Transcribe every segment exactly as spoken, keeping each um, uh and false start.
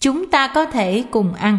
Chúng ta có thể cùng ăn.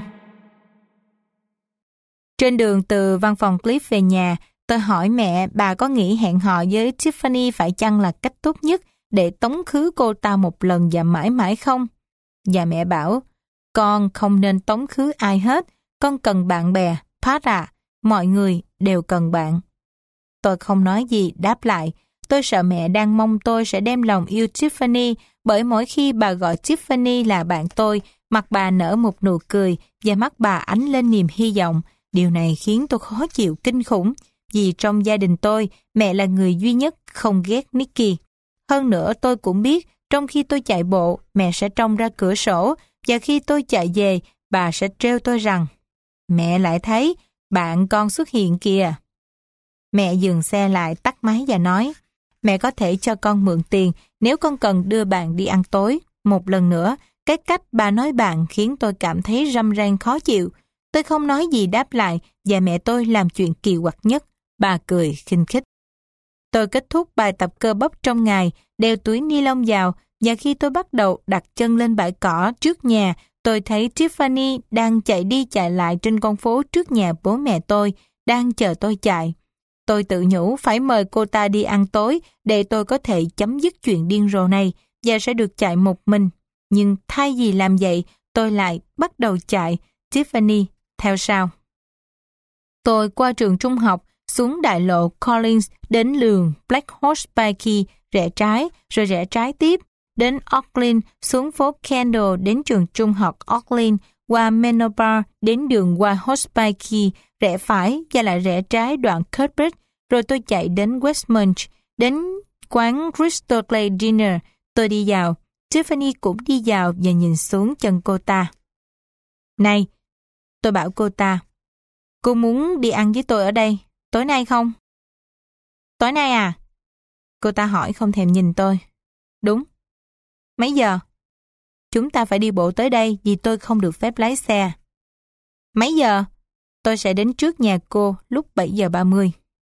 Trên đường từ văn phòng Cliff về nhà, tôi hỏi mẹ bà có nghĩ hẹn hò với Tiffany phải chăng là cách tốt nhất để tống khứ cô ta một lần và mãi mãi không? Và mẹ bảo, con không nên tống khứ ai hết, con cần bạn bè, Pat à, mọi người đều cần bạn. Tôi không nói gì đáp lại, tôi sợ mẹ đang mong tôi sẽ đem lòng yêu Tiffany, bởi mỗi khi bà gọi Tiffany là bạn tôi, mặt bà nở một nụ cười và mắt bà ánh lên niềm hy vọng. Điều này khiến tôi khó chịu kinh khủng, vì trong gia đình tôi, mẹ là người duy nhất không ghét Nicky. Hơn nữa tôi cũng biết, trong khi tôi chạy bộ, mẹ sẽ trông ra cửa sổ, và khi tôi chạy về, bà sẽ trêu tôi rằng, mẹ lại thấy, bạn con xuất hiện kìa. Mẹ dừng xe lại, tắt máy và nói, mẹ có thể cho con mượn tiền nếu con cần đưa bạn đi ăn tối. Một lần nữa, cái cách bà nói bạn khiến tôi cảm thấy râm ran khó chịu. Tôi không nói gì đáp lại và mẹ tôi làm chuyện kỳ quặc nhất. Bà cười khinh khích. Tôi kết thúc bài tập cơ bắp trong ngày, đeo túi ni lông vào và khi tôi bắt đầu đặt chân lên bãi cỏ trước nhà, tôi thấy Tiffany đang chạy đi chạy lại trên con phố trước nhà bố mẹ tôi, đang chờ tôi chạy. Tôi tự nhủ phải mời cô ta đi ăn tối để tôi có thể chấm dứt chuyện điên rồ này và sẽ được chạy một mình. Nhưng thay vì làm vậy, tôi lại bắt đầu chạy, Tiffany theo sau. Tôi qua trường trung học, xuống đại lộ Collins đến đường Black Horse Pike rẽ trái, rồi rẽ trái tiếp, đến Auckland, xuống phố Kendall đến trường trung học Auckland, qua Manor Bar đến đường White Horse Pike, rẽ phải và lại rẽ trái đoạn Cuthbert, rồi tôi chạy đến Westmont, đến quán Crystal Clay Dinner. Tôi đi vào, Tiffany cũng đi vào và nhìn xuống chân cô ta. Này, tôi bảo cô ta, cô muốn đi ăn với tôi ở đây, tối nay không? Tối nay à? Cô ta hỏi không thèm nhìn tôi. Đúng. Mấy giờ? Chúng ta phải đi bộ tới đây vì tôi không được phép lái xe. Mấy giờ? Tôi sẽ đến trước nhà cô lúc bảy giờ ba mươi.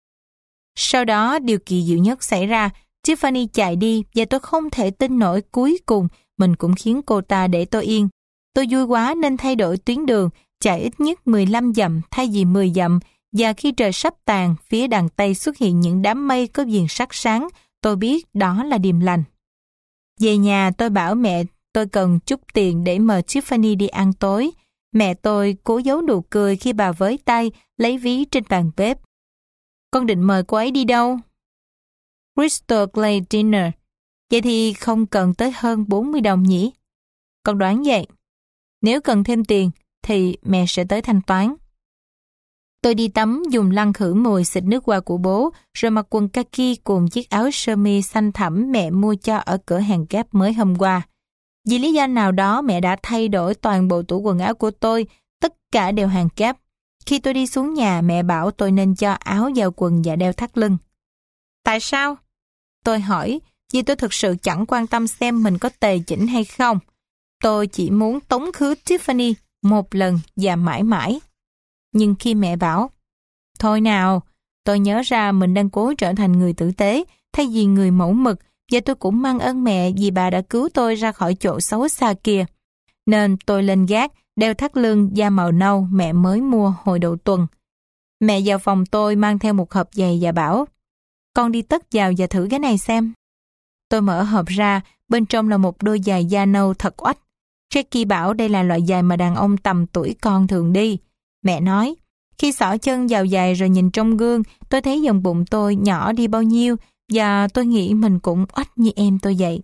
Sau đó điều kỳ diệu nhất xảy ra, Tiffany chạy đi và tôi không thể tin nổi cuối cùng mình cũng khiến cô ta để tôi yên. Tôi vui quá nên thay đổi tuyến đường, chạy ít nhất mười lăm dặm thay vì mười dặm, và khi trời sắp tàn, phía đằng Tây xuất hiện những đám mây có viền sắt sáng, tôi biết đó là điềm lành. Về nhà tôi bảo mẹ tôi cần chút tiền để mời Tiffany đi ăn tối. Mẹ tôi cố giấu nụ cười khi bà với tay lấy ví trên bàn bếp. Con định mời cô ấy đi đâu? Crystal Clay Dinner. Vậy thì không cần tới hơn bốn mươi đồng nhỉ? Con đoán vậy. Nếu cần thêm tiền thì mẹ sẽ tới thanh toán. Tôi đi tắm dùng lăn khử mùi xịt nước hoa của bố, rồi mặc quần kaki cùng chiếc áo sơ mi xanh thẳm mẹ mua cho ở cửa hàng Gap mới hôm qua. Vì lý do nào đó mẹ đã thay đổi toàn bộ tủ quần áo của tôi, tất cả đều hàng Gap. Khi tôi đi xuống nhà, mẹ bảo tôi nên cho áo vào quần và đeo thắt lưng. Tại sao? Tôi hỏi, vì tôi thực sự chẳng quan tâm xem mình có tề chỉnh hay không. Tôi chỉ muốn tống khứ Tiffany một lần và mãi mãi. Nhưng khi mẹ bảo, thôi nào, tôi nhớ ra mình đang cố trở thành người tử tế thay vì người mẫu mực, và tôi cũng mang ơn mẹ vì bà đã cứu tôi ra khỏi chỗ xấu xa kia. Nên tôi lên gác, đeo thắt lưng da màu nâu mẹ mới mua hồi đầu tuần. Mẹ vào phòng tôi mang theo một hộp giày và bảo, con đi tất vào và thử cái này xem. Tôi mở hộp ra, bên trong là một đôi giày da nâu thật oách. Jackie bảo đây là loại giày mà đàn ông tầm tuổi con thường đi. Mẹ nói, khi xỏ chân vào giày rồi nhìn trong gương, tôi thấy vòng bụng tôi nhỏ đi bao nhiêu và tôi nghĩ mình cũng oách như em tôi vậy.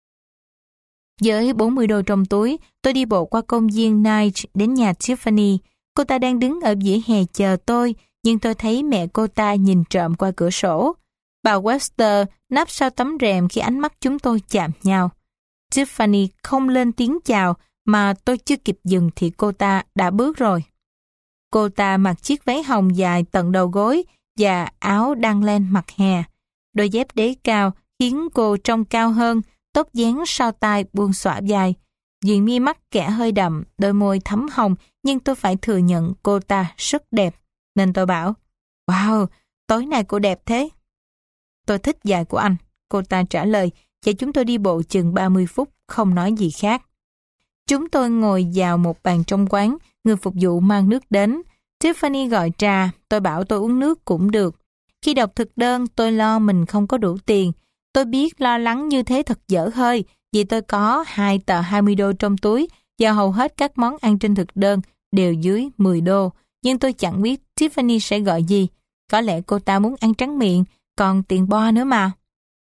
Với bốn mươi đô trong túi, tôi đi bộ qua công viên Night đến nhà Tiffany. Cô ta đang đứng ở vỉa hè chờ tôi, nhưng tôi thấy mẹ cô ta nhìn trộm qua cửa sổ. Bà Webster nấp sau tấm rèm khi ánh mắt chúng tôi chạm nhau. Tiffany không lên tiếng chào, mà tôi chưa kịp dừng thì cô ta đã bước rồi. Cô ta mặc chiếc váy hồng dài tận đầu gối và áo đăng len mặt hè. Đôi dép đế cao khiến cô trông cao hơn, tóc dáng sau tai buông xõa dài. Viền mi mắt kẻ hơi đậm, đôi môi thắm hồng, nhưng tôi phải thừa nhận cô ta rất đẹp. Nên tôi bảo, wow, tối nay cô đẹp thế. Tôi thích giày của anh, cô ta trả lời, và chúng tôi đi bộ chừng ba mươi phút, không nói gì khác. Chúng tôi ngồi vào một bàn trong quán, người phục vụ mang nước đến. Tiffany gọi trà, tôi bảo tôi uống nước cũng được. Khi đọc thực đơn, tôi lo mình không có đủ tiền. Tôi biết lo lắng như thế thật dở hơi, vì tôi có hai tờ hai mươi đô trong túi và hầu hết các món ăn trên thực đơn đều dưới mười đô. Nhưng tôi chẳng biết Tiffany sẽ gọi gì. Có lẽ cô ta muốn ăn tráng miệng, còn tiền bo nữa mà.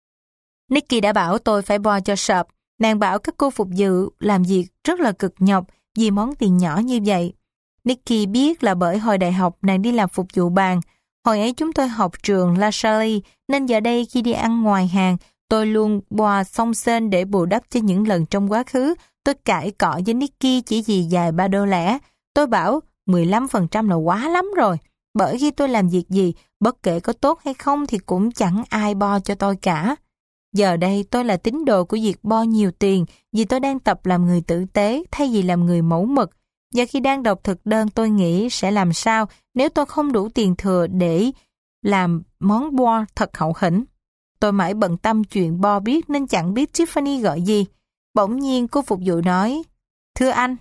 Nikki đã bảo tôi phải bo cho sợp. Nàng bảo các cô phục vụ làm việc rất là cực nhọc vì món tiền nhỏ như vậy. Nikki biết là bởi hồi đại học nàng đi làm phục vụ bàn. Hồi ấy chúng tôi học trường La Salle, nên giờ đây khi đi ăn ngoài hàng, tôi luôn bo xông xên để bù đắp cho những lần trong quá khứ. Tôi cãi cọ với Nikki chỉ vì vài ba đô lẻ. Tôi bảo mười lăm phần trăm là quá lắm rồi. Bởi khi tôi làm việc gì, bất kể có tốt hay không thì cũng chẳng ai bo cho tôi cả. Giờ đây tôi là tín đồ của việc bo nhiều tiền vì tôi đang tập làm người tử tế thay vì làm người mẫu mực. Và khi đang đọc thực đơn tôi nghĩ sẽ làm sao nếu tôi không đủ tiền thừa để làm món bo thật hậu hĩnh. Tôi mãi bận tâm chuyện bo biết nên chẳng biết Tiffany gọi gì. Bỗng nhiên cô phục vụ nói, thưa anh.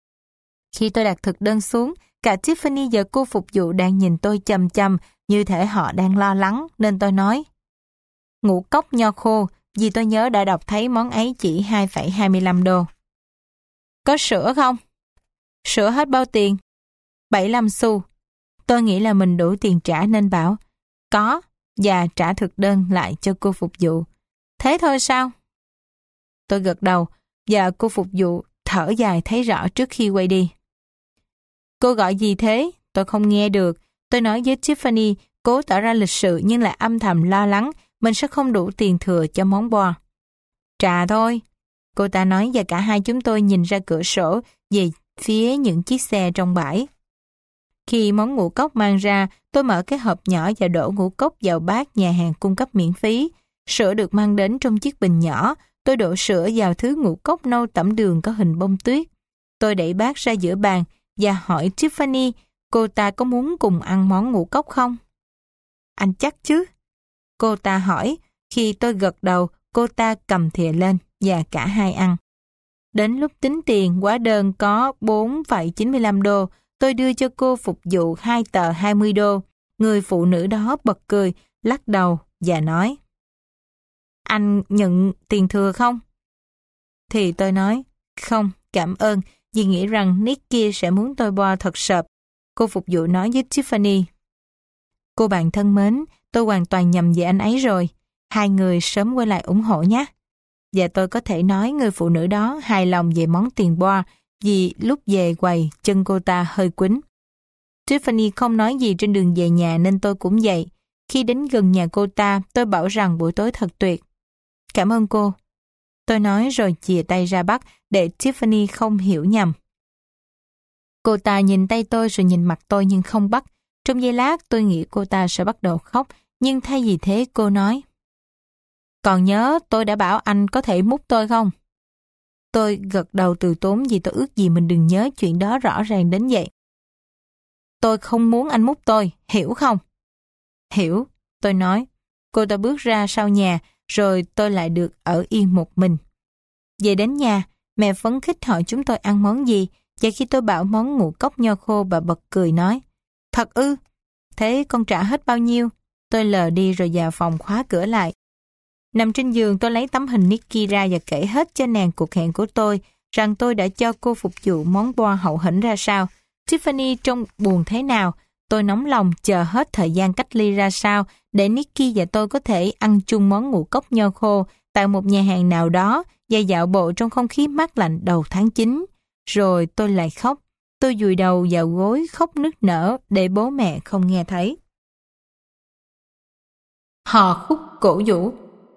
Khi tôi đặt thực đơn xuống, cả Tiffany và cô phục vụ đang nhìn tôi chằm chằm như thể họ đang lo lắng nên tôi nói, ngũ cốc nho khô, vì tôi nhớ đã đọc thấy món ấy chỉ hai phẩy hai mươi lăm đô. Có sữa không? Sữa hết bao tiền? bảy mươi lăm xu. Tôi nghĩ là mình đủ tiền trả nên bảo, có, và trả thực đơn lại cho cô phục vụ. Thế thôi sao? Tôi gật đầu, và cô phục vụ thở dài thấy rõ trước khi quay đi. Cô gọi gì thế? Tôi không nghe được. Tôi nói với Tiffany, cố tỏ ra lịch sự nhưng lại âm thầm lo lắng mình sẽ không đủ tiền thừa cho món bo. Trà thôi. Cô ta nói và cả hai chúng tôi nhìn ra cửa sổ về phía những chiếc xe trong bãi. Khi món ngũ cốc mang ra, tôi mở cái hộp nhỏ và đổ ngũ cốc vào bát nhà hàng cung cấp miễn phí. Sữa được mang đến trong chiếc bình nhỏ. Tôi đổ sữa vào thứ ngũ cốc nâu tẩm đường có hình bông tuyết. Tôi đẩy bát ra giữa bàn và hỏi Tiffany cô ta có muốn cùng ăn món ngũ cốc không? Anh chắc chứ? Cô ta hỏi. Khi tôi gật đầu, cô ta cầm thìa lên và cả hai ăn. Đến lúc tính tiền, hóa đơn có bốn phẩy chín mươi lăm đô. Tôi đưa cho cô phục vụ hai tờ hai mươi đô. Người phụ nữ đó bật cười, lắc đầu và nói, anh nhận tiền thừa không? Thì tôi nói, không, cảm ơn, vì nghĩ rằng Nicky sẽ muốn tôi bo thật sợp. Cô phục vụ nói với Tiffany, cô bạn thân mến, tôi hoàn toàn nhầm về anh ấy rồi. Hai người sớm quay lại ủng hộ nhé. Và tôi có thể nói người phụ nữ đó hài lòng về món tiền bo vì lúc về quầy chân cô ta hơi quýnh. Tiffany không nói gì trên đường về nhà nên tôi cũng vậy. Khi đến gần nhà cô ta, tôi bảo rằng buổi tối thật tuyệt. Cảm ơn cô. Tôi nói rồi chìa tay ra bắt để Tiffany không hiểu nhầm. Cô ta nhìn tay tôi rồi nhìn mặt tôi nhưng không bắt. Trong giây lát tôi nghĩ cô ta sẽ bắt đầu khóc, nhưng thay vì thế cô nói, còn nhớ tôi đã bảo anh có thể múc tôi không? Tôi gật đầu từ tốn vì tôi ước gì mình đừng nhớ chuyện đó rõ ràng đến vậy. Tôi không muốn anh múc tôi, hiểu không? Hiểu, tôi nói. Cô ta bước ra sau nhà, rồi tôi lại được ở yên một mình. Về đến nhà, mẹ phấn khích hỏi chúng tôi ăn món gì, và khi tôi bảo món ngũ cốc nho khô, bà bật cười nói, thật ư? Thế con trả hết bao nhiêu? Tôi lờ đi rồi vào phòng khóa cửa lại. Nằm trên giường tôi lấy tấm hình Nicky ra và kể hết cho nàng cuộc hẹn của tôi, rằng tôi đã cho cô phục vụ món bo hậu hĩnh ra sao. Tiffany trông buồn thế nào, tôi nóng lòng chờ hết thời gian cách ly ra sao để Nicky và tôi có thể ăn chung món ngũ cốc nho khô tại một nhà hàng nào đó và dạo bộ trong không khí mát lạnh đầu tháng chín. Rồi tôi lại khóc. Tôi vùi đầu vào gối khóc nức nở để bố mẹ không nghe thấy. Hò khúc cổ vũ.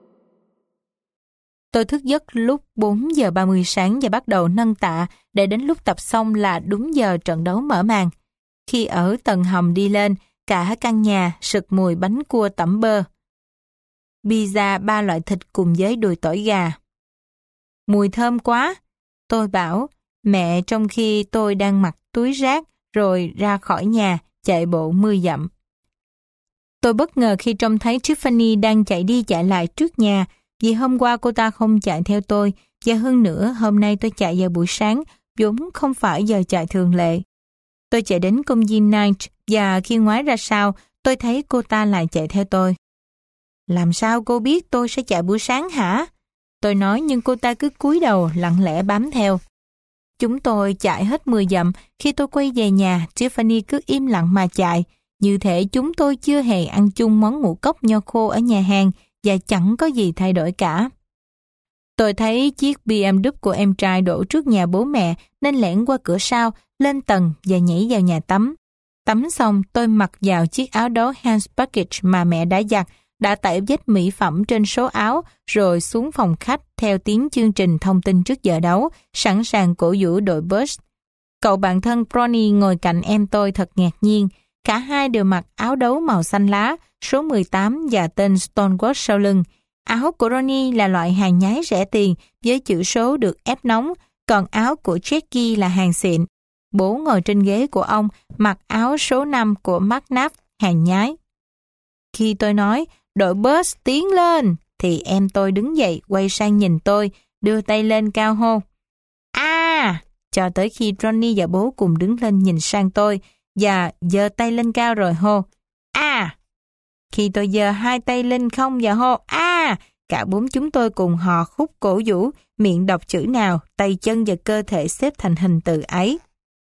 Tôi thức giấc lúc bốn giờ ba mươi sáng và bắt đầu nâng tạ để đến lúc tập xong là đúng giờ trận đấu mở màn. Khi ở tầng hầm đi lên, cả căn nhà sực mùi bánh cua tẩm bơ, pizza ba loại thịt cùng với đùi tỏi gà. Mùi thơm quá, tôi bảo mẹ trong khi tôi đang mặc túi rác rồi ra khỏi nhà chạy bộ mười dặm. Tôi bất ngờ khi trông thấy Tiffany đang chạy đi chạy lại trước nhà, vì hôm qua cô ta không chạy theo tôi, và hơn nữa hôm nay tôi chạy vào buổi sáng, vốn không phải giờ chạy thường lệ. Tôi chạy đến công viên Knight và khi ngoái ra sau, tôi thấy cô ta lại chạy theo tôi. Làm sao cô biết tôi sẽ chạy buổi sáng hả? Tôi nói nhưng cô ta cứ cúi đầu lặng lẽ bám theo. Chúng tôi chạy hết mười dặm, khi tôi quay về nhà, Tiffany cứ im lặng mà chạy. Như thể chúng tôi chưa hề ăn chung món ngũ cốc nho khô ở nhà hàng và chẳng có gì thay đổi cả. Tôi thấy chiếc bê em vê của em trai đổ trước nhà bố mẹ nên lẻn qua cửa sau, lên tầng và nhảy vào nhà tắm. Tắm xong tôi mặc vào chiếc áo đấu Hans Package mà mẹ đã giặt, đã tẩy vết mỹ phẩm trên số áo rồi xuống phòng khách theo tiếng chương trình thông tin trước giờ đấu, sẵn sàng cổ vũ đội Bucks. Cậu bạn thân Bronny ngồi cạnh em tôi thật ngạc nhiên. Cả hai đều mặc áo đấu màu xanh lá, số mười tám và tên Stonewall sau lưng. Áo của Ronnie là loại hàng nhái rẻ tiền với chữ số được ép nóng, còn áo của Jackie là hàng xịn. Bố ngồi trên ghế của ông mặc áo số năm của McNabb, hàng nhái. Khi tôi nói, đội Bucks tiến lên, thì em tôi đứng dậy quay sang nhìn tôi, đưa tay lên cao hô. À! Cho tới khi Ronnie và bố cùng đứng lên nhìn sang tôi, và giơ tay lên cao rồi hô. À! Khi tôi giơ hai tay lên không và hô à, cả bốn chúng tôi cùng hò khúc cổ vũ, miệng đọc chữ nào, tay chân và cơ thể xếp thành hình từ ấy.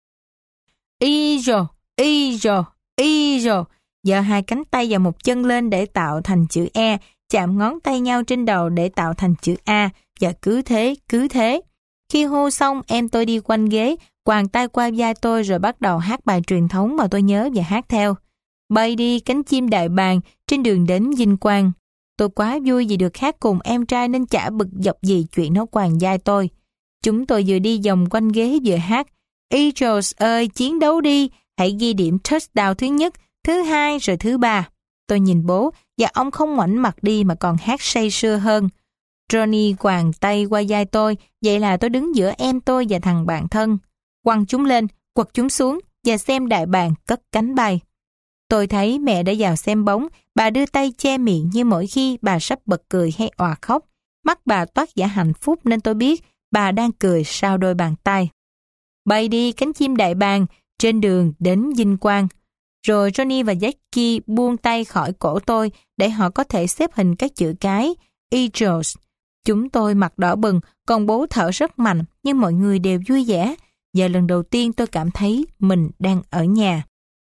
Eagle, Eagle, Eagle. Giơ hai cánh tay và một chân lên để tạo thành chữ E, chạm ngón tay nhau trên đầu để tạo thành chữ A, và cứ thế, cứ thế. Khi hô xong, em tôi đi quanh ghế, quàng tay qua vai tôi rồi bắt đầu hát bài truyền thống mà tôi nhớ và hát theo. Bay đi cánh chim đại bàng trên đường đến vinh quang. Tôi quá vui vì được hát cùng em trai nên chả bực dọc gì chuyện nó quàng vai tôi. Chúng tôi vừa đi vòng quanh ghế vừa hát. Eagles ơi, chiến đấu đi, hãy ghi điểm touchdown thứ nhất, thứ hai rồi thứ ba. Tôi nhìn bố và ông không ngoảnh mặt đi mà còn hát say sưa hơn. Johnny quàng tay qua vai tôi, vậy là tôi đứng giữa em tôi và thằng bạn thân. Quăng chúng lên, quật chúng xuống và xem đại bàng cất cánh bay. Tôi thấy mẹ đã vào xem bóng, bà đưa tay che miệng như mỗi khi bà sắp bật cười hay òa khóc. Mắt bà toát vẻ hạnh phúc nên tôi biết bà đang cười sau đôi bàn tay. Bay đi cánh chim đại bàng trên đường đến vinh quang. Rồi Johnny và Jackie buông tay khỏi cổ tôi để họ có thể xếp hình các chữ cái Eagles. Chúng tôi mặt đỏ bừng, còn bố thở rất mạnh, nhưng mọi người đều vui vẻ. Giờ lần đầu tiên tôi cảm thấy mình đang ở nhà.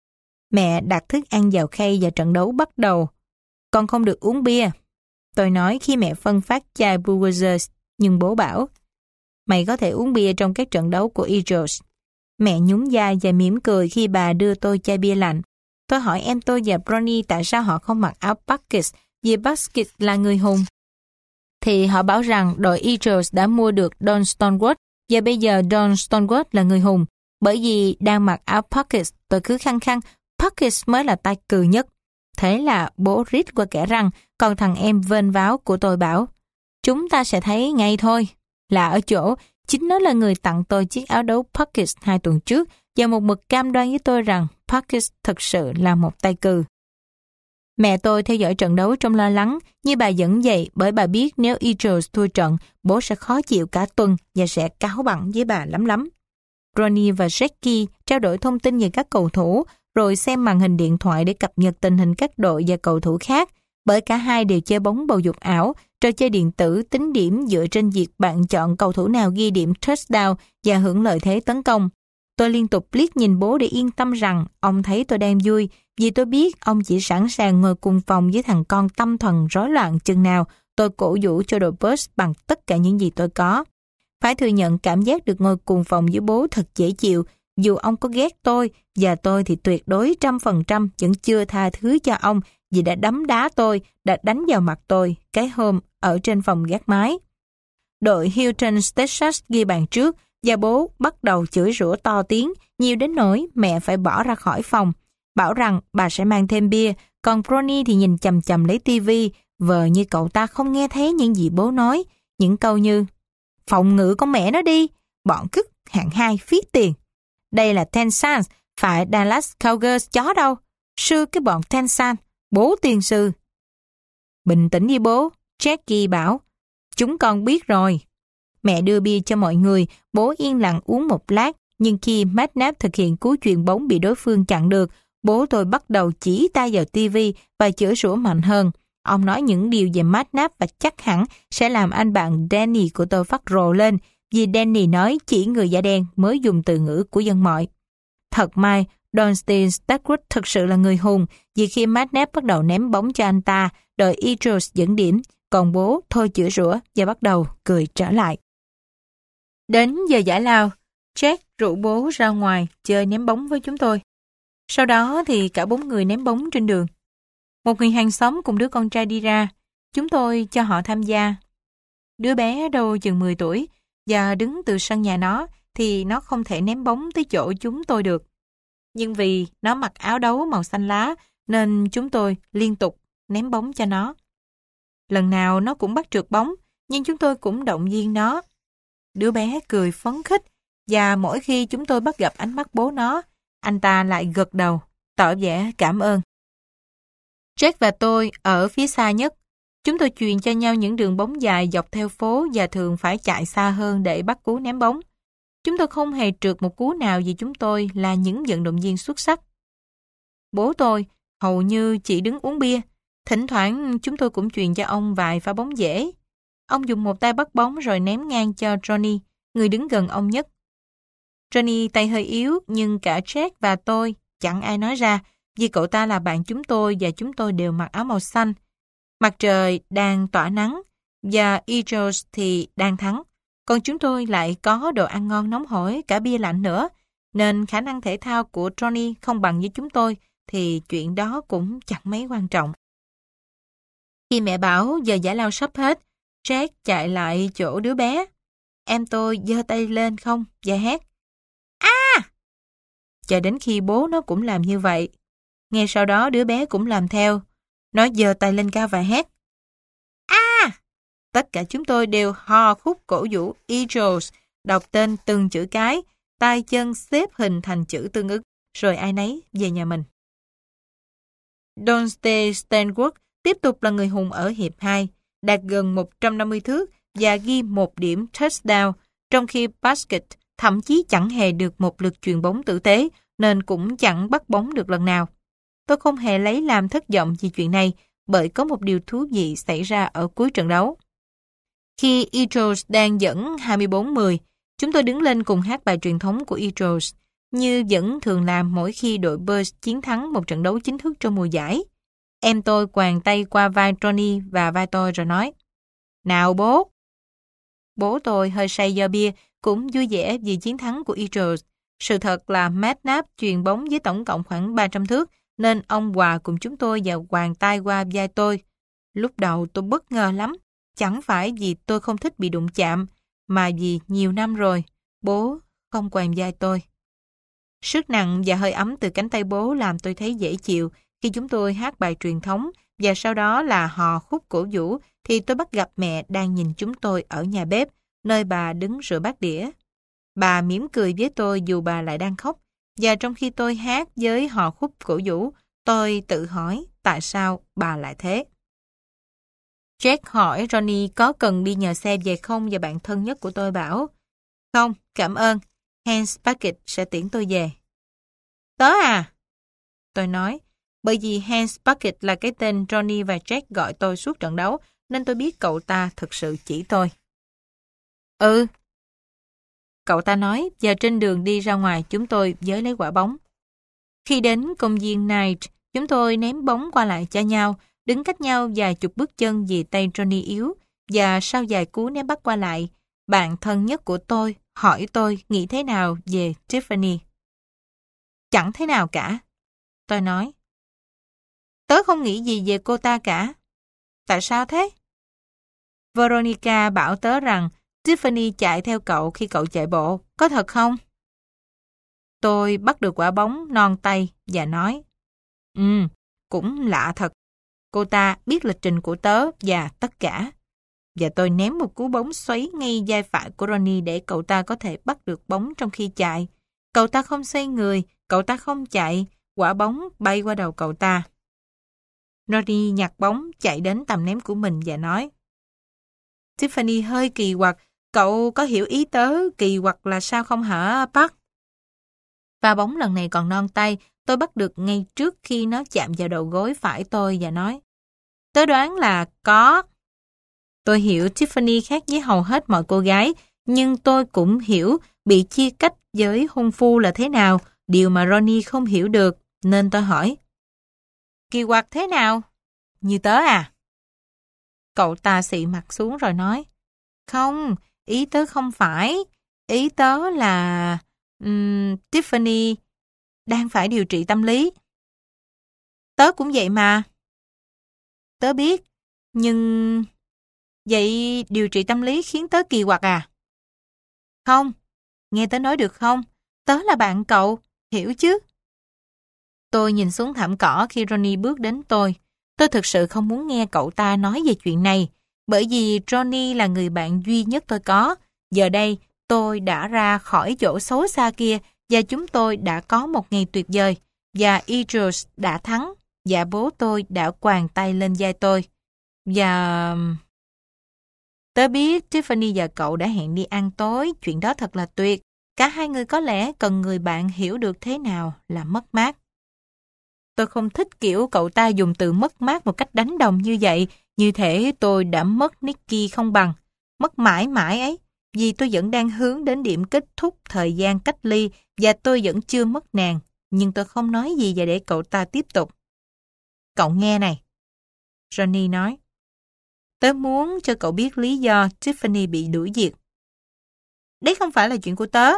Mẹ đặt thức ăn vào khay và trận đấu bắt đầu. Con không được uống bia. Tôi nói khi mẹ phân phát chai Budweiser, nhưng bố bảo, mày có thể uống bia trong các trận đấu của Eagles. Mẹ nhún vai và mỉm cười khi bà đưa tôi chai bia lạnh. Tôi hỏi em tôi và Bronny tại sao họ không mặc áo Buckets, vì Buckets là người hùng. Thì họ bảo rằng đội Eagles đã mua được Don Stonewall và bây giờ Don Stonewall là người hùng. Bởi vì đang mặc áo Buckets, tôi cứ khăng khăng Buckets mới là tay cừ nhất. Thế là bố rít qua kẻ răng, còn thằng em vênh váo của tôi bảo, chúng ta sẽ thấy ngay thôi. Là ở chỗ, chính nó là người tặng tôi chiếc áo đấu Buckets hai tuần trước và một mực cam đoan với tôi rằng Buckets thực sự là một tay cừ. Mẹ tôi theo dõi trận đấu trong lo lắng, như bà dẫn dậy bởi bà biết nếu Eagles thua trận, bố sẽ khó chịu cả tuần và sẽ cáu bẳn với bà lắm lắm. Ronnie và Jackie trao đổi thông tin về các cầu thủ, rồi xem màn hình điện thoại để cập nhật tình hình các đội và cầu thủ khác, bởi cả hai đều chơi bóng bầu dục ảo, trò chơi điện tử tính điểm dựa trên việc bạn chọn cầu thủ nào ghi điểm touchdown và hưởng lợi thế tấn công. Tôi liên tục liếc nhìn bố để yên tâm rằng ông thấy tôi đang vui, vì tôi biết ông chỉ sẵn sàng ngồi cùng phòng với thằng con tâm thần rối loạn chừng nào tôi cổ vũ cho đội Bucks bằng tất cả những gì tôi có. Phải thừa nhận cảm giác được ngồi cùng phòng với bố thật dễ chịu, dù ông có ghét tôi, và tôi thì tuyệt đối trăm phần trăm vẫn chưa tha thứ cho ông vì đã đấm đá tôi, đã đánh vào mặt tôi cái hôm ở trên phòng gác mái. Đội Houston Texas ghi bàn trước và bố bắt đầu chửi rủa to tiếng, nhiều đến nỗi mẹ phải bỏ ra khỏi phòng, bảo rằng bà sẽ mang thêm bia, còn Bronny thì nhìn chằm chằm lấy tivi, vờ như cậu ta không nghe thấy những gì bố nói, những câu như phòng ngự con mẹ nó đi, bọn cứt hạng hai phí tiền. Đây là Texans, phải Dallas Cowgirls chó đâu. Sư cái bọn Texans, bố tiền sư. Bình tĩnh đi bố, Jackie bảo. Chúng con biết rồi. Mẹ đưa bia cho mọi người, bố yên lặng uống một lát, nhưng khi McNabb thực hiện cú chuyền bóng bị đối phương chặn được, bố tôi bắt đầu chỉ tay vào tivi và chửi rủa mạnh hơn. Ông nói những điều về McNabb và chắc hẳn sẽ làm anh bạn Danny của tôi phát rồ lên, vì Danny nói chỉ người da đen mới dùng từ ngữ của dân mọi. Thật may, Donstein Stagwood thực sự là người hùng, vì khi McNabb bắt đầu ném bóng cho anh ta, đội Eagles dẫn điểm, còn bố thôi chửi rủa và bắt đầu cười trở lại. Đến giờ giải lao, Jack rủ bố ra ngoài chơi ném bóng với chúng tôi. Sau đó thì cả bốn người ném bóng trên đường. Một người hàng xóm cùng đứa con trai đi ra, chúng tôi cho họ tham gia. Đứa bé đâu chừng mười tuổi, và đứng từ sân nhà nó thì nó không thể ném bóng tới chỗ chúng tôi được. Nhưng vì nó mặc áo đấu màu xanh lá nên chúng tôi liên tục ném bóng cho nó. Lần nào nó cũng bắt trượt bóng, nhưng chúng tôi cũng động viên nó. Đứa bé cười phấn khích, và mỗi khi chúng tôi bắt gặp ánh mắt bố nó, anh ta lại gật đầu, tỏ vẻ cảm ơn. Jack và tôi ở phía xa nhất. Chúng tôi truyền cho nhau những đường bóng dài dọc theo phố và thường phải chạy xa hơn để bắt cú ném bóng. Chúng tôi không hề trượt một cú nào vì chúng tôi là những vận động viên xuất sắc. Bố tôi hầu như chỉ đứng uống bia. Thỉnh thoảng chúng tôi cũng truyền cho ông vài pha bóng dễ. Ông dùng một tay bắt bóng rồi ném ngang cho Johnny, người đứng gần ông nhất. Johnny tay hơi yếu, nhưng cả Jack và tôi chẳng ai nói ra, vì cậu ta là bạn chúng tôi và chúng tôi đều mặc áo màu xanh. Mặt trời đang tỏa nắng và Eagles thì đang thắng. Còn chúng tôi lại có đồ ăn ngon nóng hổi, cả bia lạnh nữa, nên khả năng thể thao của Johnny không bằng với chúng tôi, thì chuyện đó cũng chẳng mấy quan trọng. Khi mẹ bảo giờ giải lao sắp hết, Jack chạy lại chỗ đứa bé. Em tôi giơ tay lên không và hét "A!" Cho đến khi bố nó cũng làm như vậy. Ngay sau đó đứa bé cũng làm theo. Nó giơ tay lên cao và hét "A!" Tất cả chúng tôi đều hò khúc cổ vũ Eagles, đọc tên từng chữ cái, tay chân xếp hình thành chữ tương ứng, rồi ai nấy về nhà mình. Donstein Stagwood tiếp tục là người hùng ở hiệp hai, đạt gần một trăm năm mươi thước và ghi một điểm touchdown, trong khi Basket thậm chí chẳng hề được một lượt chuyền bóng tử tế, nên cũng chẳng bắt bóng được lần nào. Tôi không hề lấy làm thất vọng vì chuyện này, bởi có một điều thú vị xảy ra ở cuối trận đấu. Khi Eagles đang dẫn hai mươi bốn mười, chúng tôi đứng lên cùng hát bài truyền thống của Eagles, như vẫn thường làm mỗi khi đội Bears chiến thắng một trận đấu chính thức trong mùa giải. Em tôi quàng tay qua vai Johnny và vai tôi rồi nói: "Nào bố!" Bố tôi hơi say do bia, cũng vui vẻ vì chiến thắng của Eagles. Sự thật là McNabb chuyền bóng với tổng cộng khoảng ba trăm thước, nên ông hòa cùng chúng tôi và quàng tay qua vai tôi. Lúc đầu tôi bất ngờ lắm, chẳng phải vì tôi không thích bị đụng chạm, mà vì nhiều năm rồi, bố không quàng vai tôi. Sức nặng và hơi ấm từ cánh tay bố làm tôi thấy dễ chịu. Khi chúng tôi hát bài truyền thống và sau đó là hò khúc cổ vũ, thì tôi bắt gặp mẹ đang nhìn chúng tôi ở nhà bếp, nơi bà đứng rửa bát đĩa. Bà mỉm cười với tôi dù bà lại đang khóc, và trong khi tôi hát với hò khúc cổ vũ, tôi tự hỏi tại sao bà lại thế. Jack hỏi Ronnie có cần đi nhờ xe về không, và bạn thân nhất của tôi bảo: "Không, cảm ơn, Hans Bucket sẽ tiễn tôi về." "Tớ à?" Tôi nói, bởi vì Hans Bucket là cái tên Ronnie và Jack gọi tôi suốt trận đấu, nên tôi biết cậu ta thực sự chỉ tôi. "Ừ," cậu ta nói, và trên đường đi ra ngoài chúng tôi giới lấy quả bóng. Khi đến công viên Knight, chúng tôi ném bóng qua lại cho nhau, đứng cách nhau vài chục bước chân vì tay Johnny yếu, và sau vài cú ném bắt qua lại, bạn thân nhất của tôi hỏi tôi nghĩ thế nào về Tiffany. "Chẳng thế nào cả," tôi nói. "Tớ không nghĩ gì về cô ta cả." "Tại sao thế?" "Veronica bảo tớ rằng Tiffany chạy theo cậu khi cậu chạy bộ, có thật không?" Tôi bắt được quả bóng non tay và nói: Ừ, cũng lạ thật. Cô ta biết lịch trình của tớ và tất cả." Và tôi ném một cú bóng xoáy ngay vai phải của Ronnie để cậu ta có thể bắt được bóng trong khi chạy. Cậu ta không xoay người, cậu ta không chạy, quả bóng bay qua đầu cậu ta. Ronnie nhặt bóng chạy đến tầm ném của mình và nói: "Tiffany hơi kỳ quặc, Cậu có hiểu ý tớ kỳ quặc là sao không hả, Park? Và bóng lần này còn non tay, tôi bắt được ngay trước khi nó chạm vào đầu gối phải tôi và nói. Tớ đoán là có. Tôi hiểu Tiffany khác với hầu hết mọi cô gái, nhưng tôi cũng hiểu bị chia cách với hôn phu là thế nào, điều mà Ronnie không hiểu được, nên tôi hỏi. Kỳ quặc thế nào? Như tớ à? Cậu ta xị mặt xuống rồi nói. Không, ý tớ không phải. Ý tớ là um, Tiffany đang phải điều trị tâm lý. Tớ cũng vậy mà. Tớ biết, nhưng... Vậy điều trị tâm lý khiến tớ kỳ quặc à? Không, nghe tớ nói được không? Tớ là bạn cậu, hiểu chứ? Tôi nhìn xuống thảm cỏ khi Ronnie bước đến tôi. Tôi thực sự không muốn nghe cậu ta nói về chuyện này, bởi vì Ronnie là người bạn duy nhất tôi có. Giờ đây, tôi đã ra khỏi chỗ xấu xa kia và chúng tôi đã có một ngày tuyệt vời. Và Eagles đã thắng và bố tôi đã quàng tay lên vai tôi. Và... Tớ biết Tiffany và cậu đã hẹn đi ăn tối, chuyện đó thật là tuyệt. Cả hai người có lẽ cần người bạn hiểu được thế nào là mất mát. Tôi không thích kiểu cậu ta dùng từ mất mát một cách đánh đồng như vậy, như thể tôi đã mất Nicky không bằng. Mất mãi mãi ấy, vì tôi vẫn đang hướng đến điểm kết thúc thời gian cách ly và tôi vẫn chưa mất nàng, nhưng tôi không nói gì và để cậu ta tiếp tục. Cậu nghe này. Johnny nói. Tớ muốn cho cậu biết lý do Tiffany bị đuổi việc. Đấy không phải là chuyện của tớ.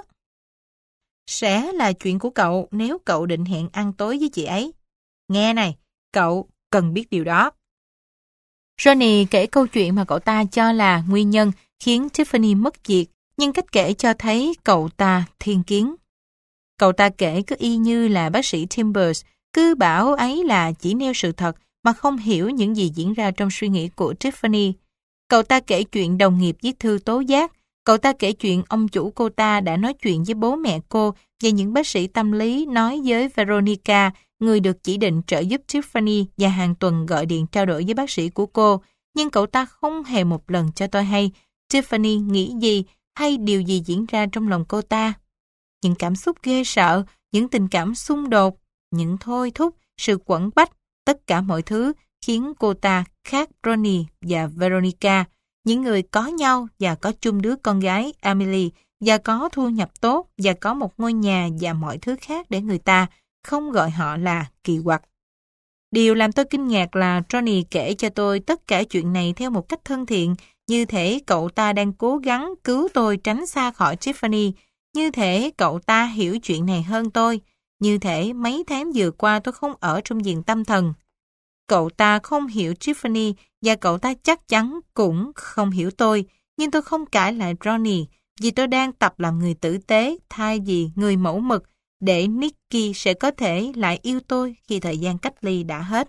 Sẽ là chuyện của cậu nếu cậu định hẹn ăn tối với chị ấy. Nghe này, cậu cần biết điều đó. Johnny kể câu chuyện mà cậu ta cho là nguyên nhân khiến Tiffany mất việc, nhưng cách kể cho thấy cậu ta thiên kiến. Cậu ta kể cứ y như là bác sĩ Timbers, cứ bảo ấy là chỉ nêu sự thật mà không hiểu những gì diễn ra trong suy nghĩ của Tiffany. Cậu ta kể chuyện đồng nghiệp viết thư tố giác. Cậu ta kể chuyện ông chủ cô ta đã nói chuyện với bố mẹ cô và những bác sĩ tâm lý nói với Veronica, người được chỉ định trợ giúp Tiffany và hàng tuần gọi điện trao đổi với bác sĩ của cô. Nhưng cậu ta không hề một lần cho tôi hay Tiffany nghĩ gì hay điều gì diễn ra trong lòng cô ta. Những cảm xúc ghê sợ, những tình cảm xung đột, những thôi thúc, sự quẫn bách, tất cả mọi thứ khiến cô ta khác Ronnie và Veronica, những người có nhau và có chung đứa con gái Emily và có thu nhập tốt và có một ngôi nhà và mọi thứ khác để người ta không gọi họ là kỳ quặc. Điều làm tôi kinh ngạc là Ronnie kể cho tôi tất cả chuyện này theo một cách thân thiện, như thể cậu ta đang cố gắng cứu tôi tránh xa khỏi Tiffany, như thể cậu ta hiểu chuyện này hơn tôi, như thể mấy tháng vừa qua tôi không ở trong viện tâm thần. Cậu ta không hiểu Tiffany và cậu ta chắc chắn cũng không hiểu tôi, nhưng tôi không cãi lại Ronnie vì tôi đang tập làm người tử tế thay vì người mẫu mực để Nicky sẽ có thể lại yêu tôi khi thời gian cách ly đã hết.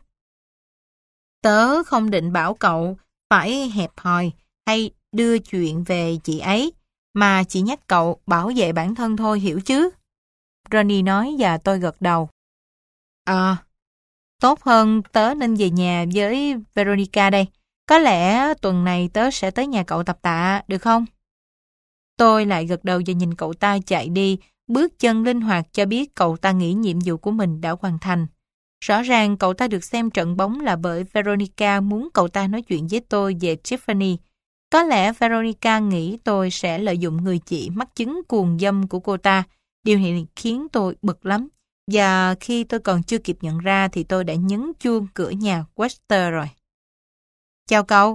Tớ không định bảo cậu phải hẹp hòi hay đưa chuyện về chị ấy, mà chỉ nhắc cậu bảo vệ bản thân thôi, hiểu chứ? Ronnie nói và tôi gật đầu. Ờ, tốt hơn tớ nên về nhà với Veronica đây. Có lẽ tuần này tớ sẽ tới nhà cậu tập tạ, được không? Tôi lại gật đầu và nhìn cậu ta chạy đi, bước chân linh hoạt cho biết cậu ta nghĩ nhiệm vụ của mình đã hoàn thành. Rõ ràng cậu ta được xem trận bóng là bởi Veronica muốn cậu ta nói chuyện với tôi về Tiffany. Có lẽ Veronica nghĩ tôi sẽ lợi dụng người chị mắc chứng cuồng dâm của cô ta. Điều này khiến tôi bực lắm. Và khi tôi còn chưa kịp nhận ra thì tôi đã nhấn chuông cửa nhà Webster rồi. Chào cậu.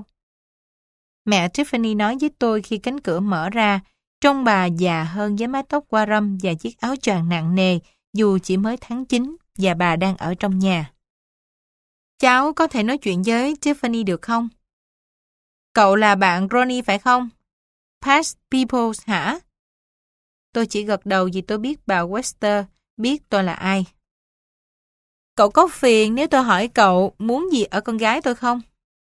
Mẹ Tiffany nói với tôi khi cánh cửa mở ra, trông bà già hơn với mái tóc qua râm và chiếc áo choàng nặng nề, dù chỉ mới tháng chín và bà đang ở trong nhà. Cháu có thể nói chuyện với Tiffany được không? Cậu là bạn Ronnie phải không? Past Peoples hả? Tôi chỉ gật đầu vì tôi biết bà Webster biết tôi là ai. Cậu có phiền nếu tôi hỏi cậu muốn gì ở con gái tôi không?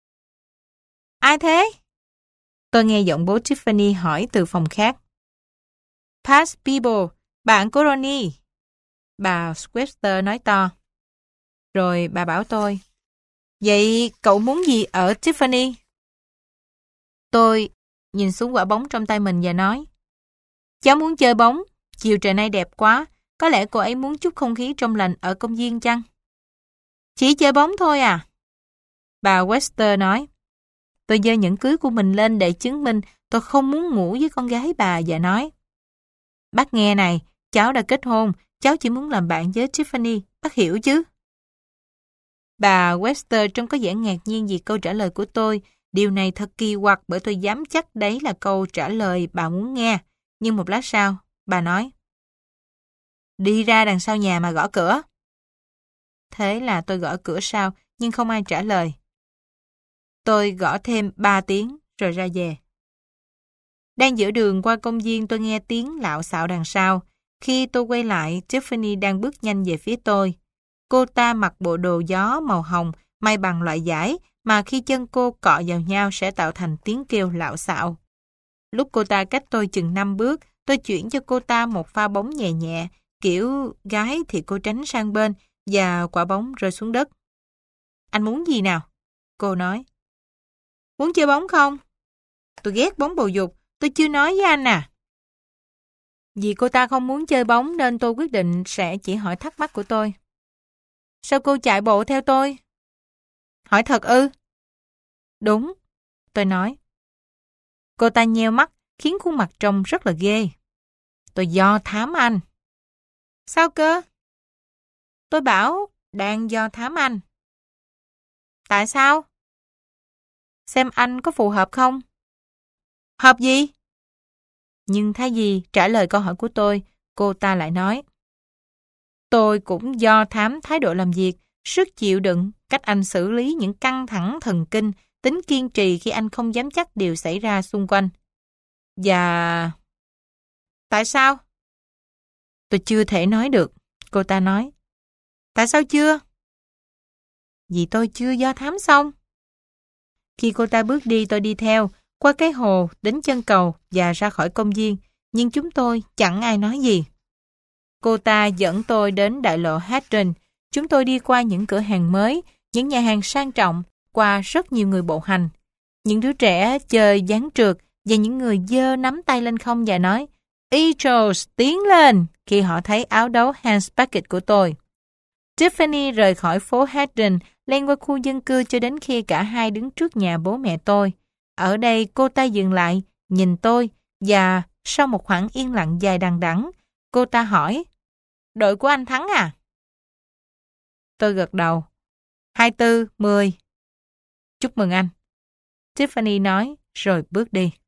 Ai thế? Tôi nghe giọng bố Tiffany hỏi từ phòng khác. Past People, bạn của Ronnie. Bà Webster nói to. Rồi bà bảo tôi, vậy cậu muốn gì ở Tiffany? Tôi nhìn xuống quả bóng trong tay mình và nói, cháu muốn chơi bóng, chiều trời nay đẹp quá, có lẽ cô ấy muốn chút không khí trong lành ở công viên chăng? Chỉ chơi bóng thôi à? Bà Webster nói. Tôi giơ nhẫn cưới của mình lên để chứng minh tôi không muốn ngủ với con gái bà và nói, bác nghe này, cháu đã kết hôn, cháu chỉ muốn làm bạn với Tiffany, bác hiểu chứ? Bà Webster trông có vẻ ngạc nhiên vì câu trả lời của tôi. Điều này thật kỳ quặc bởi tôi dám chắc đấy là câu trả lời bà muốn nghe. Nhưng một lát sau, bà nói, đi ra đằng sau nhà mà gõ cửa. Thế là tôi gõ cửa sau, nhưng không ai trả lời. Tôi gõ thêm ba tiếng rồi ra về. Đang giữa đường qua công viên tôi nghe tiếng lạo xạo đằng sau. Khi tôi quay lại, Tiffany đang bước nhanh về phía tôi. Cô ta mặc bộ đồ gió màu hồng, may bằng loại vải mà khi chân cô cọ vào nhau sẽ tạo thành tiếng kêu lạo xạo. Lúc cô ta cách tôi chừng năm bước, tôi chuyển cho cô ta một pha bóng nhẹ nhẹ, kiểu gái thì cô tránh sang bên và quả bóng rơi xuống đất. Anh muốn gì nào? Cô nói. Muốn chơi bóng không? Tôi ghét bóng bầu dục, tôi chưa nói với anh à. Vì cô ta không muốn chơi bóng nên tôi quyết định sẽ chỉ hỏi thắc mắc của tôi. Sao cô chạy bộ theo tôi? Hỏi thật ư? Đúng, tôi nói. Cô ta nheo mắt, khiến khuôn mặt trông rất là ghê. Tôi do thám anh. Sao cơ? Tôi bảo đang do thám anh. Tại sao? Xem anh có phù hợp không? Hợp gì? Nhưng thay vì trả lời câu hỏi của tôi, cô ta lại nói. Tôi cũng do thám thái độ làm việc, sức chịu đựng, cách anh xử lý những căng thẳng thần kinh, tính kiên trì khi anh không dám chắc điều xảy ra xung quanh. Và... Tại sao? Tôi chưa thể nói được, cô ta nói. Tại sao chưa? Vì tôi chưa do thám xong. Khi cô ta bước đi tôi đi theo, qua cái hồ, đến chân cầu và ra khỏi công viên, nhưng chúng tôi chẳng ai nói gì. Cô ta dẫn tôi đến đại lộ Hadrian. Chúng tôi đi qua những cửa hàng mới, những nhà hàng sang trọng, qua rất nhiều người bộ hành. Những đứa trẻ chơi ván trượt và những người giơ nắm tay lên không và nói Eagles, tiến lên khi họ thấy áo đấu Hans Bucket của tôi. Tiffany rời khỏi phố Hadrian, len qua khu dân cư cho đến khi cả hai đứng trước nhà bố mẹ tôi. Ở đây cô ta dừng lại, nhìn tôi và sau một khoảng yên lặng dài đằng đẵng, cô ta hỏi, đội của anh thắng à? Tôi gật đầu. hai tư mười. Chúc mừng anh. Tiffany nói rồi bước đi.